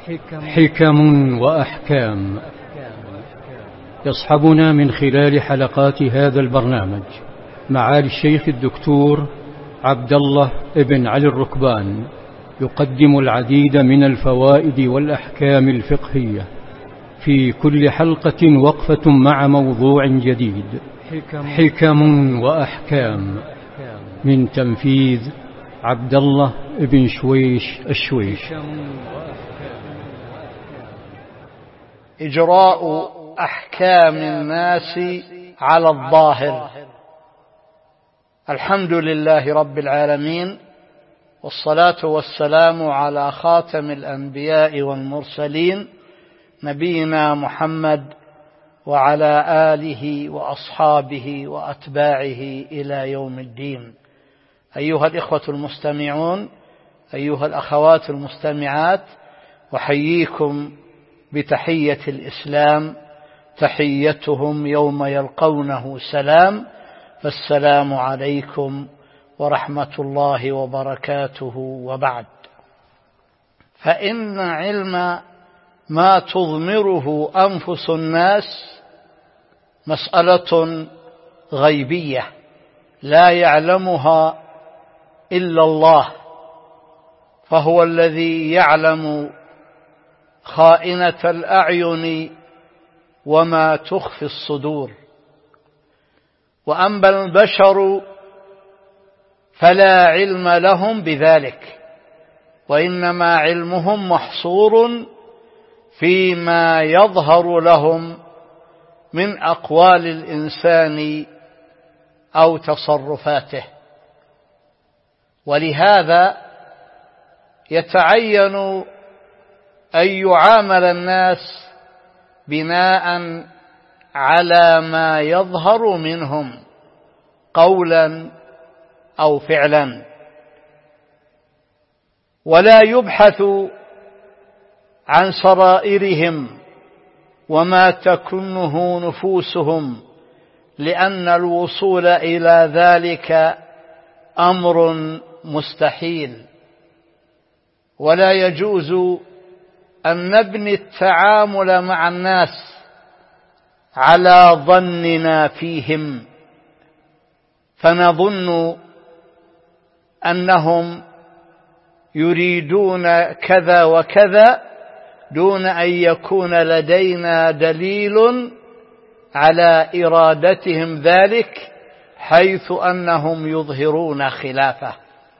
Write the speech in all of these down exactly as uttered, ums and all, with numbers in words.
حكم وأحكام يصحبنا من خلال حلقات هذا البرنامج معالي الشيخ الدكتور عبد الله ابن علي الركبان، يقدم العديد من الفوائد والأحكام الفقهية، في كل حلقة وقفة مع موضوع جديد. حكم وأحكام من تنفيذ عبد الله ابن شويش الشويش. إجراء أحكام الناس على الظاهر. الحمد لله رب العالمين، والصلاة والسلام على خاتم الأنبياء والمرسلين نبينا محمد وعلى آله وأصحابه وأتباعه إلى يوم الدين. أيها الإخوة المستمعون، أيها الأخوات المستمعات، وحييكم بتحية الإسلام، تحيتهم يوم يلقونه سلام، فالسلام عليكم ورحمة الله وبركاته. وبعد، فإن علم ما تضمره أنفس الناس مسألة غيبية لا يعلمها إلا الله، فهو الذي يعلم خائنة الأعين وما تخفي الصدور. وأما البشر فلا علم لهم بذلك، وإنما علمهم محصور فيما يظهر لهم من أقوال الإنسان أو تصرفاته. ولهذا يتعين أن يعامل الناس بناء على ما يظهر منهم قولا أو فعلا، ولا يبحث عن سرائرهم وما تكنه نفوسهم، لأن الوصول إلى ذلك أمر مستحيل. ولا يجوز أن نبني التعامل مع الناس على ظننا فيهم، فنظن أنهم يريدون كذا وكذا دون أن يكون لدينا دليل على إرادتهم ذلك، حيث أنهم يظهرون خلافه.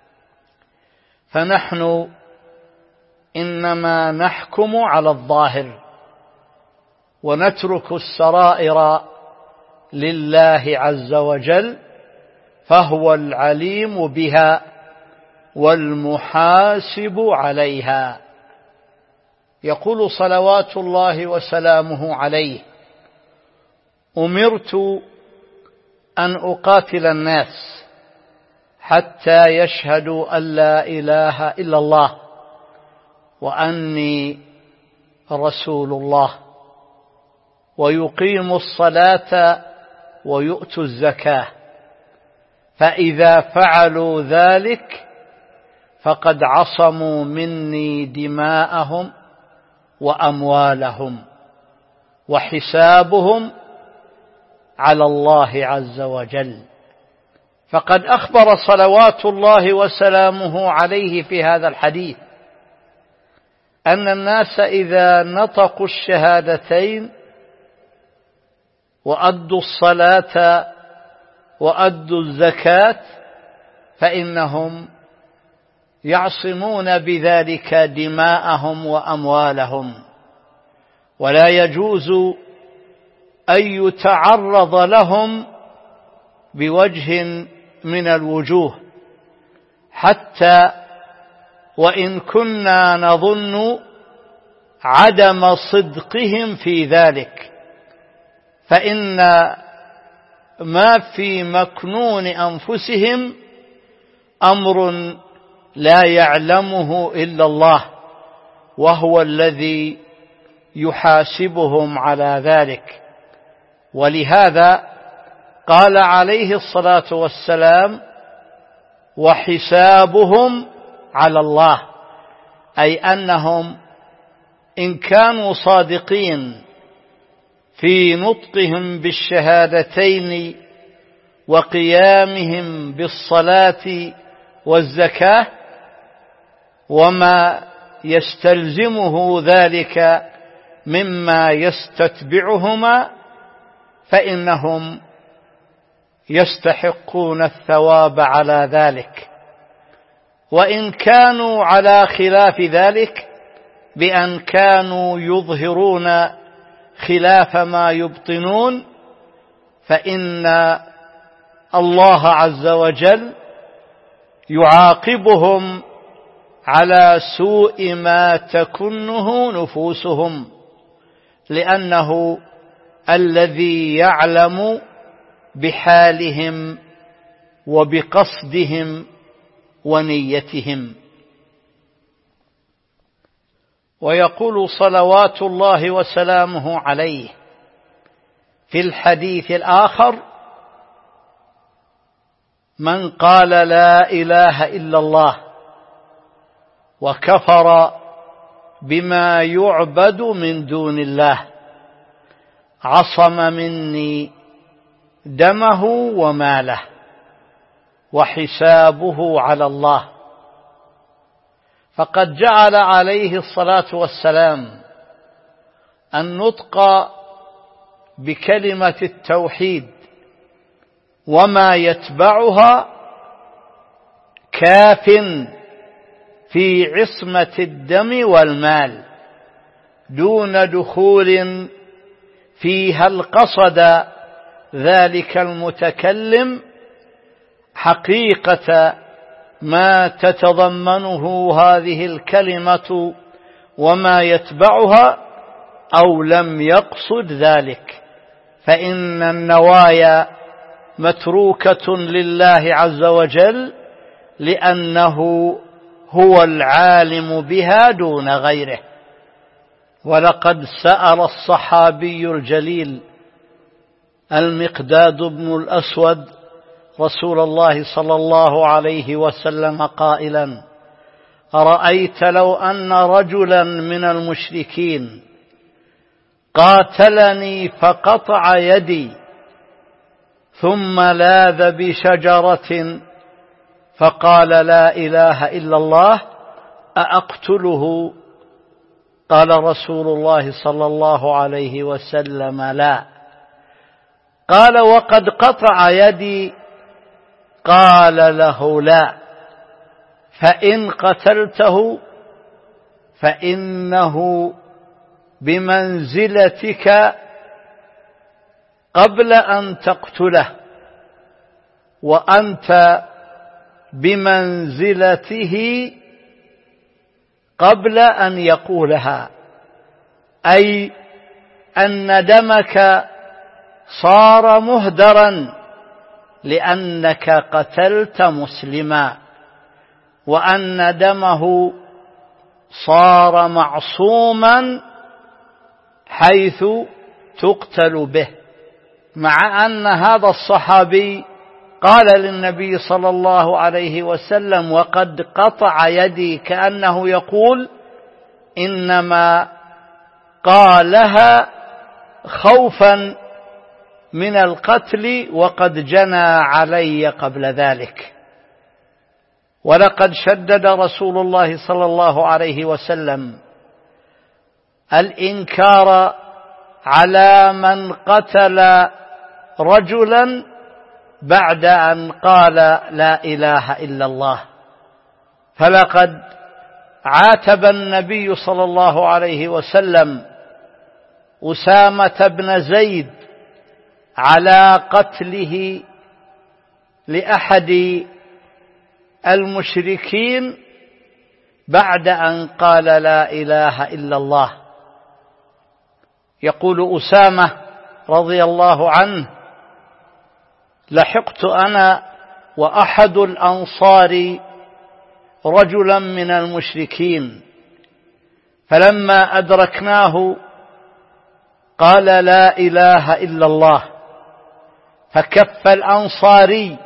فنحن إنما نحكم على الظاهر، ونترك السرائر لله عز وجل، فهو العليم بها والمحاسب عليها. يقول صلوات الله وسلامه عليه: أمرت أن أقاتل الناس حتى يشهدوا أن لا إله إلا الله وأني رسول الله، ويقيموا الصلاة ويؤتوا الزكاة، فإذا فعلوا ذلك فقد عصموا مني دماءهم وأموالهم، وحسابهم على الله عز وجل. فقد أخبر صلوات الله وسلامه عليه في هذا الحديث أن الناس إذا نطقوا الشهادتين وأدوا الصلاة وأدوا الزكاة فإنهم يعصمون بذلك دماءهم وأموالهم، ولا يجوز أن يتعرض لهم بوجه من الوجوه، حتى وإن كنا نظن عدم صدقهم في ذلك، فإن ما في مكنون أنفسهم أمر لا يعلمه إلا الله، وهو الذي يحاسبهم على ذلك. ولهذا قال عليه الصلاة والسلام: وحسابهم على الله، أي أنهم إن كانوا صادقين في نطقهم بالشهادتين وقيامهم بالصلاة والزكاة وما يستلزمه ذلك مما يستتبعهما، فإنهم يستحقون الثواب على ذلك. وإن كانوا على خلاف ذلك بأن كانوا يظهرون خلاف ما يبطنون، فإن الله عز وجل يعاقبهم على سوء ما تكنه نفوسهم، لأنه الذي يعلم بحالهم وبقصدهم ونيتهم. ويقول صلوات الله وسلامه عليه في الحديث الآخر: من قال لا إله إلا الله وكفر بما يعبد من دون الله عصم مني دمه وماله وحسابه على الله. فقد جعل عليه الصلاة والسلام النطق بكلمة التوحيد وما يتبعها كاف في عصمة الدم والمال، دون دخول فيها القصد ذلك المتكلم حقيقة ما تتضمنه هذه الكلمة وما يتبعها، أو لم يقصد ذلك، فإن النوايا متروكة لله عز وجل، لأنه هو العالم بها دون غيره. ولقد سأل الصحابي الجليل المقداد بن الأسود رسول الله صلى الله عليه وسلم قائلا: أرأيت لو أن رجلا من المشركين قاتلني فقطع يدي ثم لاذ بشجرة فقال لا إله إلا الله أأقتله؟ قال رسول الله صلى الله عليه وسلم: لا. قال: وقد قطع يدي؟ قال له: لا. فإن قتلته فإنه بمنزلتك قبل أن تقتله، وأنت بمنزلته قبل أن يقولها، أي أن دمك صار مهدرا لأنك قتلت مسلما، وأن دمه صار معصوما حيث تقتل به. مع أن هذا الصحابي قال للنبي صلى الله عليه وسلم: وقد قطع يدي، كأنه يقول إنما قالها خوفا من القتل وقد جنى علي قبل ذلك. ولقد شدد رسول الله صلى الله عليه وسلم الإنكار على من قتل رجلا بعد أن قال لا إله إلا الله. فلقد عاتب النبي صلى الله عليه وسلم أسامة بن زيد على قتله لأحد المشركين بعد أن قال لا إله إلا الله. يقول أسامة رضي الله عنه: لحقت أنا وأحد الأنصار رجلا من المشركين، فلما أدركناه قال لا إله إلا الله، فكف الأنصاري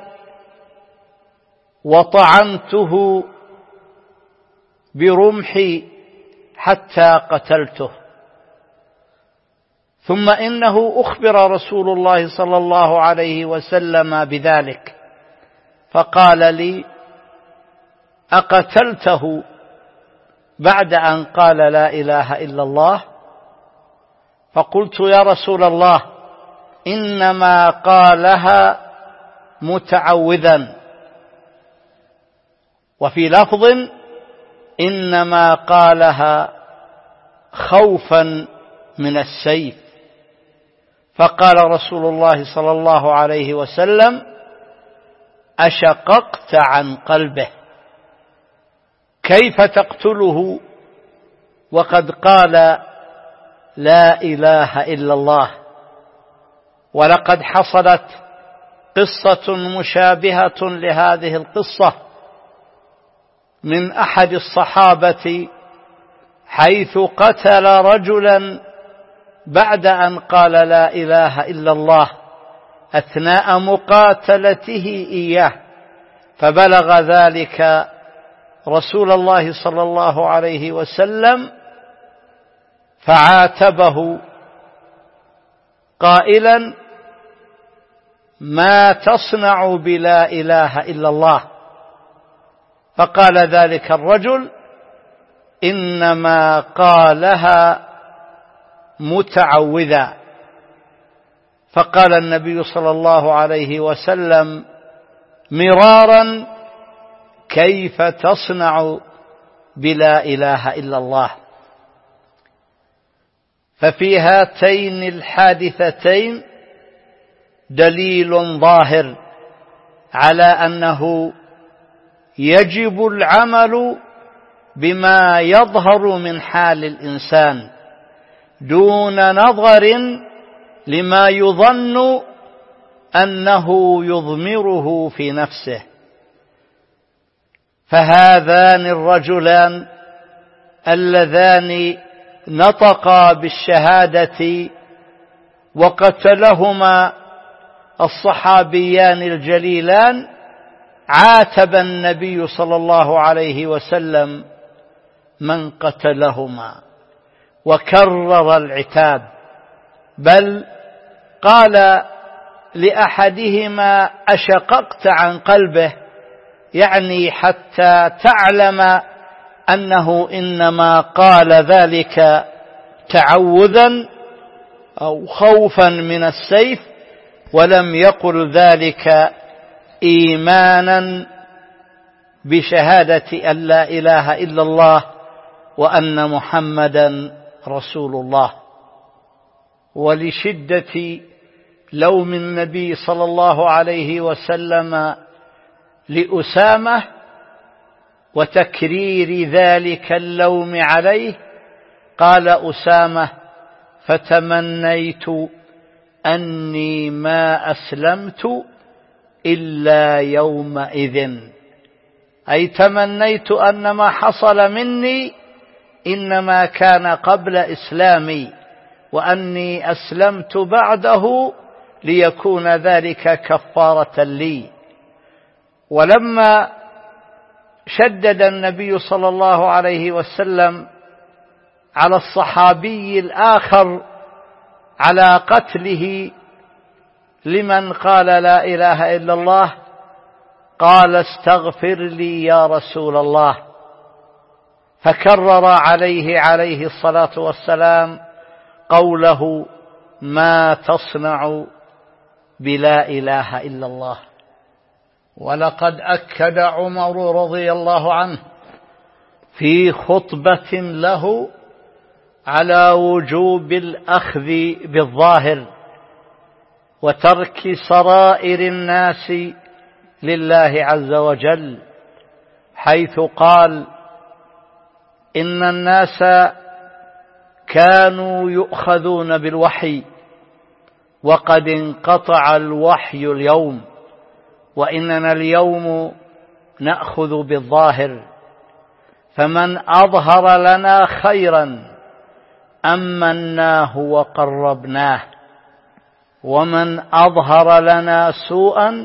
وطعنته برمحي حتى قتلته. ثم إنه أخبر رسول الله صلى الله عليه وسلم بذلك فقال لي: أقتلته بعد أن قال لا إله إلا الله؟ فقلت: يا رسول الله، إنما قالها متعوذا، وفي لفظ: إنما قالها خوفا من السيف. فقال رسول الله صلى الله عليه وسلم: أشققت عن قلبه؟ كيف تقتله وقد قال لا إله إلا الله؟ ولقد حصلت قصة مشابهة لهذه القصة من أحد الصحابة، حيث قتل رجلا بعد أن قال لا إله إلا الله أثناء مقاتلته إياه، فبلغ ذلك رسول الله صلى الله عليه وسلم فعاتبه قائلا: ما تصنع بلا إله إلا الله؟ فقال ذلك الرجل: إنما قالها متعوذا. فقال النبي صلى الله عليه وسلم مرارا: كيف تصنع بلا إله إلا الله؟ ففي هاتين الحادثتين دليل ظاهر على أنه يجب العمل بما يظهر من حال الإنسان دون نظر لما يظن أنه يضمره في نفسه. فهذان الرجلان اللذان نطقا بالشهادة وقتلهما الصحابيان الجليلان، عاتب النبي صلى الله عليه وسلم من قتلهما وكرر العتاب، بل قال لأحدهما: أشققت عن قلبه، يعني حتى تعلم أنه إنما قال ذلك تعوذا أو خوفا من السيف، ولم يقل ذلك إيمانا بشهادة أن لا إله إلا الله وأن محمدا رسول الله. ولشدة لوم النبي صلى الله عليه وسلم لأسامة وتكرير ذلك اللوم عليه، قال أسامة: فتمنيت أني ما أسلمت إلا يومئذ، أي تمنيت أن ما حصل مني إنما كان قبل إسلامي، وأني أسلمت بعده ليكون ذلك كفارة لي. ولما شدد النبي صلى الله عليه وسلم على الصحابي الآخر على قتله لمن قال لا إله إلا الله، قال: استغفر لي يا رسول الله. فكرر عليه عليه الصلاة والسلام قوله: ما تصنع بلا إله إلا الله. ولقد أكد عمر رضي الله عنه في خطبة له على وجوب الأخذ بالظاهر وترك سرائر الناس لله عز وجل، حيث قال: إن الناس كانوا يؤخذون بالوحي وقد انقطع الوحي اليوم، وإننا اليوم نأخذ بالظاهر، فمن أظهر لنا خيرا أمناه وقربناه، ومن أظهر لنا سوءا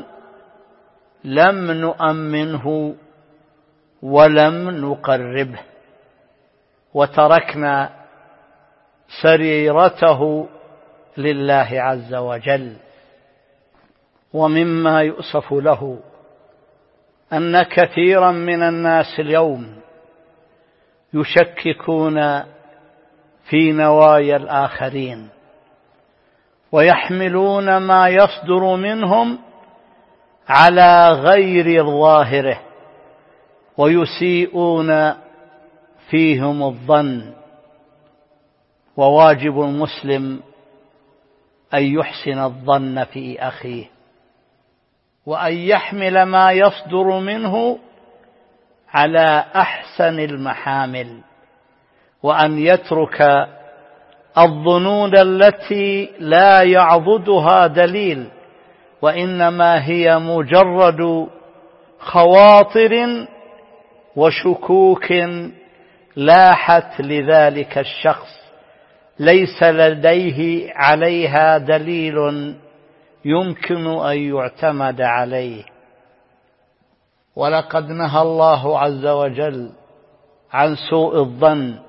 لم نؤمنه ولم نقربه. وتركنا سريرته لله عز وجل. ومما يؤسف له أن كثيرا من الناس اليوم يشككون في نوايا الآخرين ويحملون ما يصدر منهم على غير ظاهره ويسيئون فيهم الظن. وواجب المسلم أن يحسن الظن في أخيه وأن يحمل ما يصدر منه على أحسن المحامل، وأن يترك الظنون التي لا يعضدها دليل وإنما هي مجرد خواطر وشكوك لاحت لذلك الشخص ليس لديه عليها دليل يمكن أن يعتمد عليه. ولقد نهى الله عز وجل عن سوء الظن،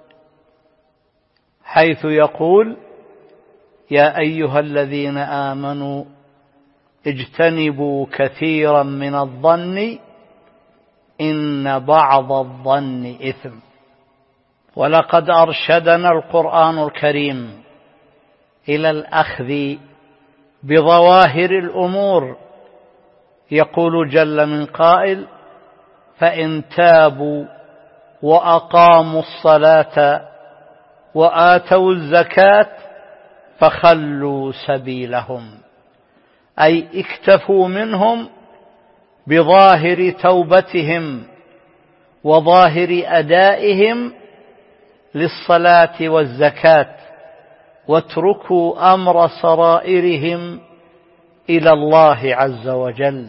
حيث يقول: يا أيها الذين آمنوا اجتنبوا كثيرا من الظن إن بعض الظن إثم. ولقد أرشدنا القرآن الكريم إلى الأخذ بظواهر الأمور، يقول جل من قائل: فإن تابوا وأقاموا الصلاة وآتوا الزكاة فخلوا سبيلهم، أي اكتفوا منهم بظاهر توبتهم وظاهر أدائهم للصلاة والزكاة، واتركوا أمر سرائرهم إلى الله عز وجل.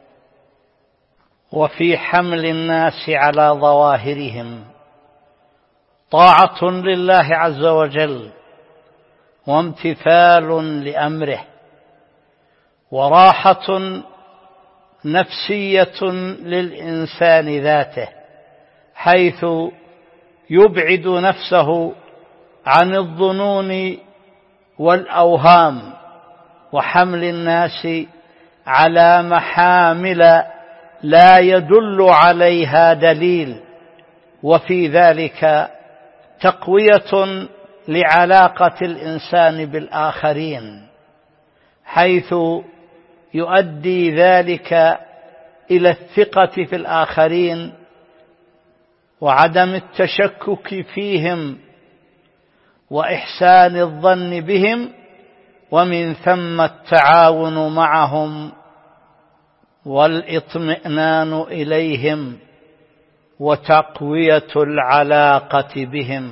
وفي حمل الناس على ظواهرهم طاعة لله عز وجل وامتثال لأمره، وراحة نفسية للإنسان ذاته، حيث يبعد نفسه عن الظنون والأوهام وحمل الناس على محامل لا يدل عليها دليل، وفي ذلك تقوية لعلاقة الإنسان بالآخرين، حيث يؤدي ذلك إلى الثقة في الآخرين وعدم التشكك فيهم وإحسان الظن بهم، ومن ثم التعاون معهم والاطمئنان إليهم وتقوية العلاقة بهم.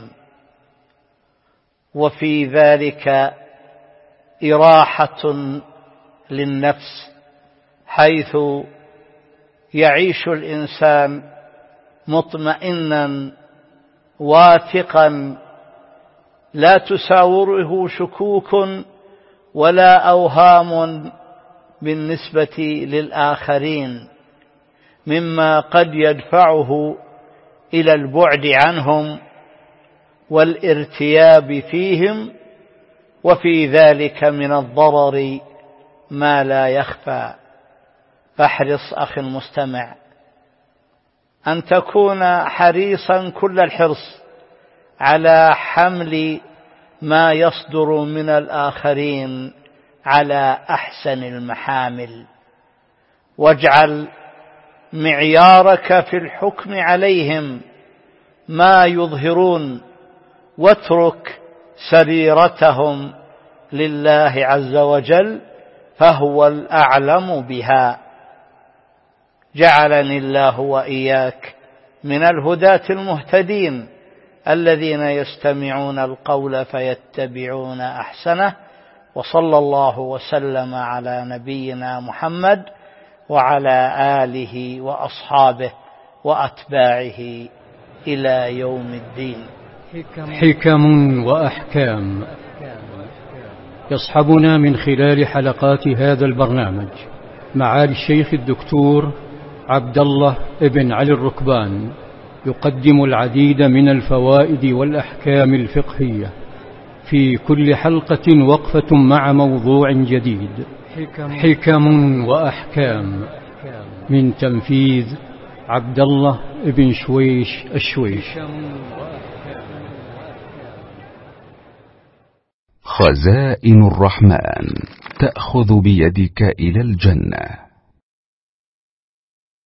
وفي ذلك إراحة للنفس، حيث يعيش الإنسان مطمئنا واثقا لا تساوره شكوك ولا أوهام بالنسبة للآخرين، مما قد يدفعه إلى البعد عنهم والارتياب فيهم، وفي ذلك من الضرر ما لا يخفى. فاحرص أخي المستمع أن تكون حريصا كل الحرص على حمل ما يصدر من الآخرين على أحسن المحامل، واجعل معيارك في الحكم عليهم ما يظهرون، واترك سريرتهم لله عز وجل فهو الأعلم بها. جعلني الله وإياك من الهداة المهتدين الذين يستمعون القول فيتبعون أحسنه. وصلى الله وسلم على نبينا محمد وعلى آله وأصحابه وأتباعه إلى يوم الدين. حكم وأحكام يصحبنا من خلال حلقات هذا البرنامج معالي الشيخ الدكتور عبد الله بن علي الركبان، يقدم العديد من الفوائد والأحكام الفقهية، في كل حلقة وقفة مع موضوع جديد، حكم وأحكام، من تنفيذ عبد الله بن شويش الشويش. خزائن الرحمن تأخذ بيدك إلى الجنة.